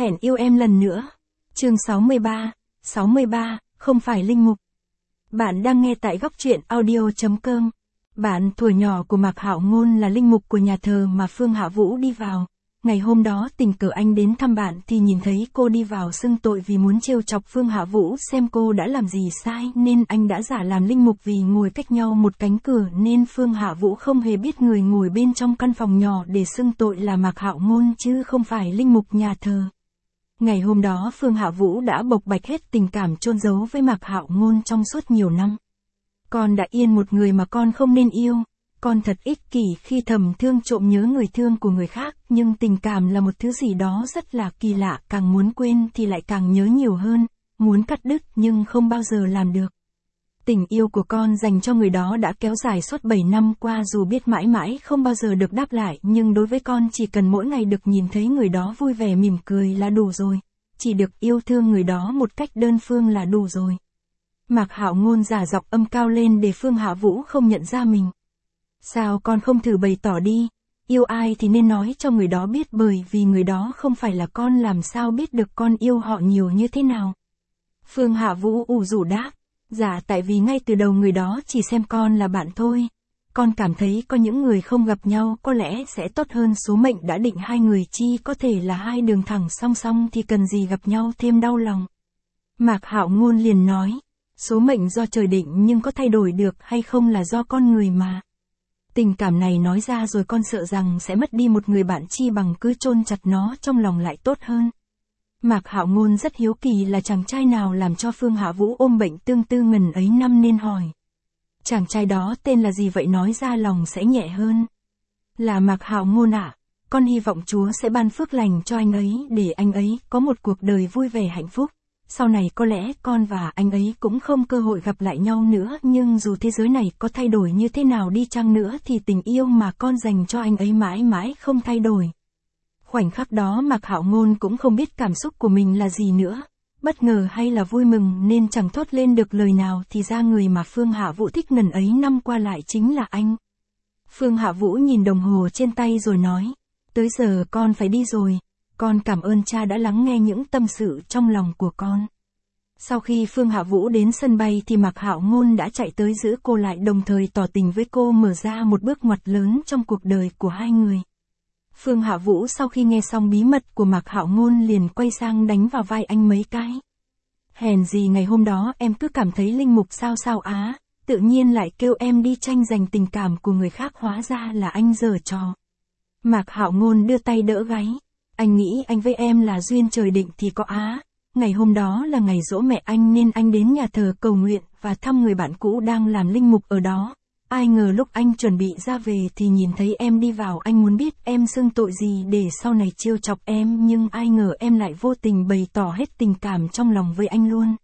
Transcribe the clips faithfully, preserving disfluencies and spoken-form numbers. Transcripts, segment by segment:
Hẹn yêu em lần nữa. Chương sáu mươi ba, sáu mươi ba, không phải linh mục. Bạn đang nghe tại góc truyện audio chấm com. Bạn thuở nhỏ của Mạc Hạo Ngôn là linh mục của nhà thờ mà Phương Hạ Vũ đi vào. Ngày hôm đó tình cờ anh đến thăm bạn thì nhìn thấy cô đi vào xưng tội vì muốn trêu chọc Phương Hạ Vũ xem cô đã làm gì sai nên anh đã giả làm linh mục vì ngồi cách nhau một cánh cửa nên Phương Hạ Vũ không hề biết người ngồi bên trong căn phòng nhỏ để xưng tội là Mạc Hạo Ngôn chứ không phải linh mục nhà thờ. Ngày hôm đó Phương Hạ Vũ đã bộc bạch hết tình cảm chôn giấu với Mạc Hạo Ngôn trong suốt nhiều năm. Con đã yên một người mà con không nên yêu. Con thật ích kỷ khi thầm thương trộm nhớ người thương của người khác, nhưng tình cảm là một thứ gì đó rất là kỳ lạ, càng muốn quên thì lại càng nhớ nhiều hơn, muốn cắt đứt nhưng không bao giờ làm được. Tình yêu của con dành cho người đó đã kéo dài suốt bảy năm qua dù biết mãi mãi không bao giờ được đáp lại, nhưng đối với con chỉ cần mỗi ngày được nhìn thấy người đó vui vẻ mỉm cười là đủ rồi, chỉ được yêu thương người đó một cách đơn phương là đủ rồi. Mạc Hạo Ngôn giả giọng âm cao lên để Phương Hạ Vũ không nhận ra mình. Sao con không thử bày tỏ đi, yêu ai thì nên nói cho người đó biết bởi vì người đó không phải là con làm sao biết được con yêu họ nhiều như thế nào. Phương Hạ Vũ ủ rũ đáp, dạ tại vì ngay từ đầu người đó chỉ xem con là bạn thôi. Con cảm thấy có những người không gặp nhau có lẽ sẽ tốt hơn số mệnh đã định hai người chi có thể là hai đường thẳng song song thì cần gì gặp nhau thêm đau lòng. Mạc Hạo Ngôn liền nói, số mệnh do trời định nhưng có thay đổi được hay không là do con người mà. Tình cảm này nói ra rồi con sợ rằng sẽ mất đi một người bạn chi bằng cứ chôn chặt nó trong lòng lại tốt hơn. Mạc Hạo Ngôn rất hiếu kỳ là chàng trai nào làm cho Phương Hạ Vũ ôm bệnh tương tư ngần ấy năm nên hỏi. Chàng trai đó tên là gì vậy nói ra lòng sẽ nhẹ hơn. Là Mạc Hạo Ngôn ạ, à, con hy vọng Chúa sẽ ban phước lành cho anh ấy để anh ấy có một cuộc đời vui vẻ hạnh phúc. Sau này có lẽ con và anh ấy cũng không cơ hội gặp lại nhau nữa nhưng dù thế giới này có thay đổi như thế nào đi chăng nữa thì tình yêu mà con dành cho anh ấy mãi mãi không thay đổi. Khoảnh khắc đó Mạc Hạo Ngôn cũng không biết cảm xúc của mình là gì nữa, bất ngờ hay là vui mừng nên chẳng thốt lên được lời nào thì ra người mà Phương Hạ Vũ thích ngần ấy năm qua lại chính là anh. Phương Hạ Vũ nhìn đồng hồ trên tay rồi nói, tới giờ con phải đi rồi. Con cảm ơn cha đã lắng nghe những tâm sự trong lòng của con. Sau khi Phương Hạ Vũ đến sân bay thì Mạc Hạo Ngôn đã chạy tới giữ cô lại đồng thời tỏ tình với cô mở ra một bước ngoặt lớn trong cuộc đời của hai người. Phương Hạ Vũ sau khi nghe xong bí mật của Mạc Hạo Ngôn liền quay sang đánh vào vai anh mấy cái. Hèn gì ngày hôm đó em cứ cảm thấy linh mục sao sao á, tự nhiên lại kêu em đi tranh giành tình cảm của người khác hóa ra là anh giở trò. Mạc Hạo Ngôn đưa tay đỡ gáy. Anh nghĩ anh với em là duyên trời định thì có á, ngày hôm đó là ngày giỗ mẹ anh nên anh đến nhà thờ cầu nguyện và thăm người bạn cũ đang làm linh mục ở đó. Ai ngờ lúc anh chuẩn bị ra về thì nhìn thấy em đi vào anh muốn biết em xưng tội gì để sau này trêu chọc em nhưng ai ngờ em lại vô tình bày tỏ hết tình cảm trong lòng với anh luôn.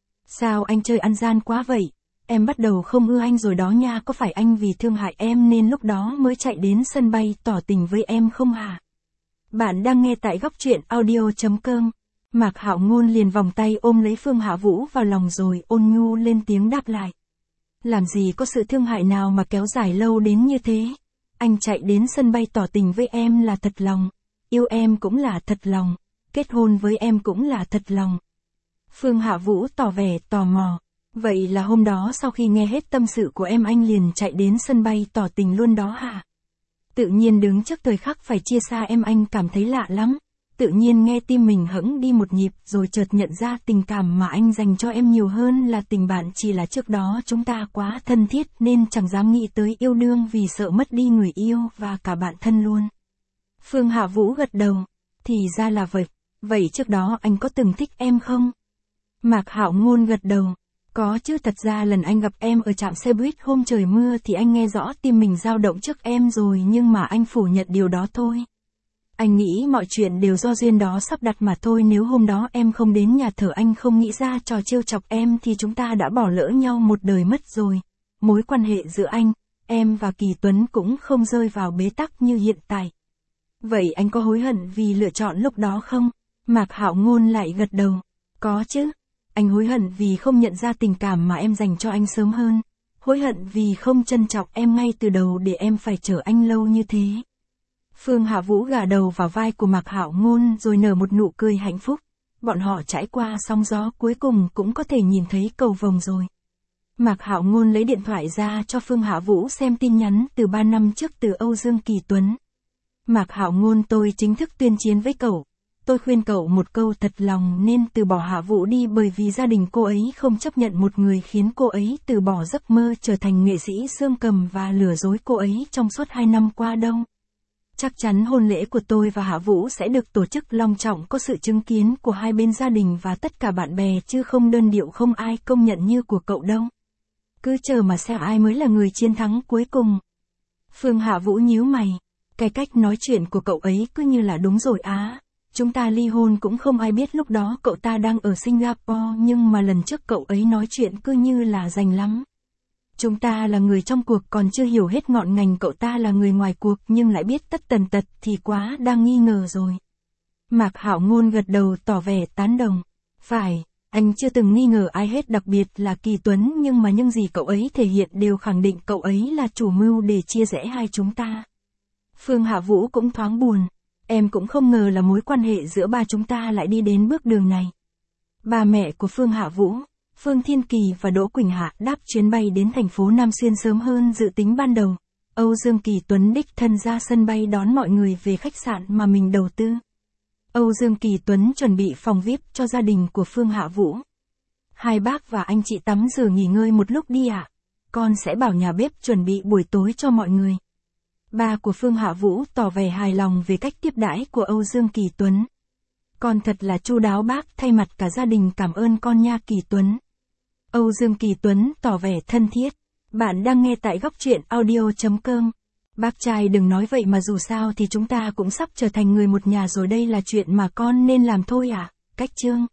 Sao anh chơi ăn gian quá vậy? Em bắt đầu không ưa anh rồi đó nha, có phải anh vì thương hại em nên lúc đó mới chạy đến sân bay tỏ tình với em không hả? Bạn đang nghe tại góc truyện audio chấm com. Mạc Hạo Ngôn liền vòng tay ôm lấy Phương Hạ Vũ vào lòng rồi ôn nhu lên tiếng đáp lại. Làm gì có sự thương hại nào mà kéo dài lâu đến như thế. Anh chạy đến sân bay tỏ tình với em là thật lòng. Yêu em cũng là thật lòng. Kết hôn với em cũng là thật lòng. Phương Hạ Vũ tỏ vẻ tò mò. Vậy là hôm đó sau khi nghe hết tâm sự của em anh liền chạy đến sân bay tỏ tình luôn đó hả? Tự nhiên đứng trước thời khắc phải chia xa em anh cảm thấy lạ lắm. Tự nhiên nghe tim mình hững đi một nhịp rồi chợt nhận ra tình cảm mà anh dành cho em nhiều hơn là tình bạn, chỉ là trước đó chúng ta quá thân thiết nên chẳng dám nghĩ tới yêu đương vì sợ mất đi người yêu và cả bạn thân luôn. Phương Hạ Vũ gật đầu. Thì ra là vậy. Vậy trước đó anh có từng thích em không? Mạc Hạo Ngôn gật đầu. Có chứ, thật ra lần anh gặp em ở trạm xe buýt hôm trời mưa thì anh nghe rõ tim mình dao động trước em rồi nhưng mà anh phủ nhận điều đó thôi. Anh nghĩ mọi chuyện đều do duyên đó sắp đặt mà thôi, nếu hôm đó em không đến nhà thờ anh không nghĩ ra trò trêu chọc em thì chúng ta đã bỏ lỡ nhau một đời mất rồi. Mối quan hệ giữa anh, em và Kỳ Tuấn cũng không rơi vào bế tắc như hiện tại. Vậy anh có hối hận vì lựa chọn lúc đó không? Mạc Hạo Ngôn lại gật đầu. Có chứ. Anh hối hận vì không nhận ra tình cảm mà em dành cho anh sớm hơn. Hối hận vì không trân trọng em ngay từ đầu để em phải chờ anh lâu như thế. Phương Hạ Vũ gà đầu vào vai của Mạc Hạo Ngôn rồi nở một nụ cười hạnh phúc. Bọn họ trải qua sóng gió cuối cùng cũng có thể nhìn thấy cầu vồng rồi. Mạc Hạo Ngôn lấy điện thoại ra cho Phương Hạ Vũ xem tin nhắn từ ba năm trước từ Âu Dương Kỳ Tuấn. Mạc Hạo Ngôn, tôi chính thức tuyên chiến với cậu. Tôi khuyên cậu một câu thật lòng nên từ bỏ Hạ Vũ đi, bởi vì gia đình cô ấy không chấp nhận một người khiến cô ấy từ bỏ giấc mơ trở thành nghệ sĩ xương cầm và lừa dối cô ấy trong suốt hai năm qua đâu. Chắc chắn hôn lễ của tôi và Hạ Vũ sẽ được tổ chức long trọng, có sự chứng kiến của hai bên gia đình và tất cả bạn bè, chứ không đơn điệu không ai công nhận như của cậu đâu. Cứ chờ mà xem ai mới là người chiến thắng cuối cùng. Phương Hạ Vũ nhíu mày. Cái cách nói chuyện của cậu ấy cứ như là đúng rồi á. Chúng ta ly hôn cũng không ai biết, lúc đó cậu ta đang ở Singapore, nhưng mà lần trước cậu ấy nói chuyện cứ như là rành lắm. Chúng ta là người trong cuộc còn chưa hiểu hết ngọn ngành, cậu ta là người ngoài cuộc nhưng lại biết tất tần tật thì quá đang nghi ngờ rồi. Mạc Hạo Ngôn gật đầu tỏ vẻ tán đồng. Phải, anh chưa từng nghi ngờ ai hết, đặc biệt là Kỳ Tuấn, nhưng mà những gì cậu ấy thể hiện đều khẳng định cậu ấy là chủ mưu để chia rẽ hai chúng ta. Phương Hạ Vũ cũng thoáng buồn. Em cũng không ngờ là mối quan hệ giữa ba chúng ta lại đi đến bước đường này. Ba mẹ của Phương Hạ Vũ, Phương Thiên Kỳ và Đỗ Quỳnh Hạ đáp chuyến bay đến thành phố Nam Xuyên sớm hơn dự tính ban đầu. Âu Dương Kỳ Tuấn đích thân ra sân bay đón mọi người về khách sạn mà mình đầu tư. Âu Dương Kỳ Tuấn chuẩn bị phòng vi ai pi cho gia đình của Phương Hạ Vũ. Hai bác và anh chị tắm rửa nghỉ ngơi một lúc đi ạ. À? Con sẽ bảo nhà bếp chuẩn bị buổi tối cho mọi người. Ba của Phương Hạ Vũ tỏ vẻ hài lòng về cách tiếp đãi của Âu Dương Kỳ Tuấn. Con thật là chu đáo bác, thay mặt cả gia đình cảm ơn con nha Kỳ Tuấn. Âu Dương Kỳ Tuấn tỏ vẻ thân thiết. Bạn đang nghe tại góc truyện audio chấm com. Bác trai đừng nói vậy mà, dù sao thì chúng ta cũng sắp trở thành người một nhà rồi, đây là chuyện mà con nên làm thôi à. Cách chương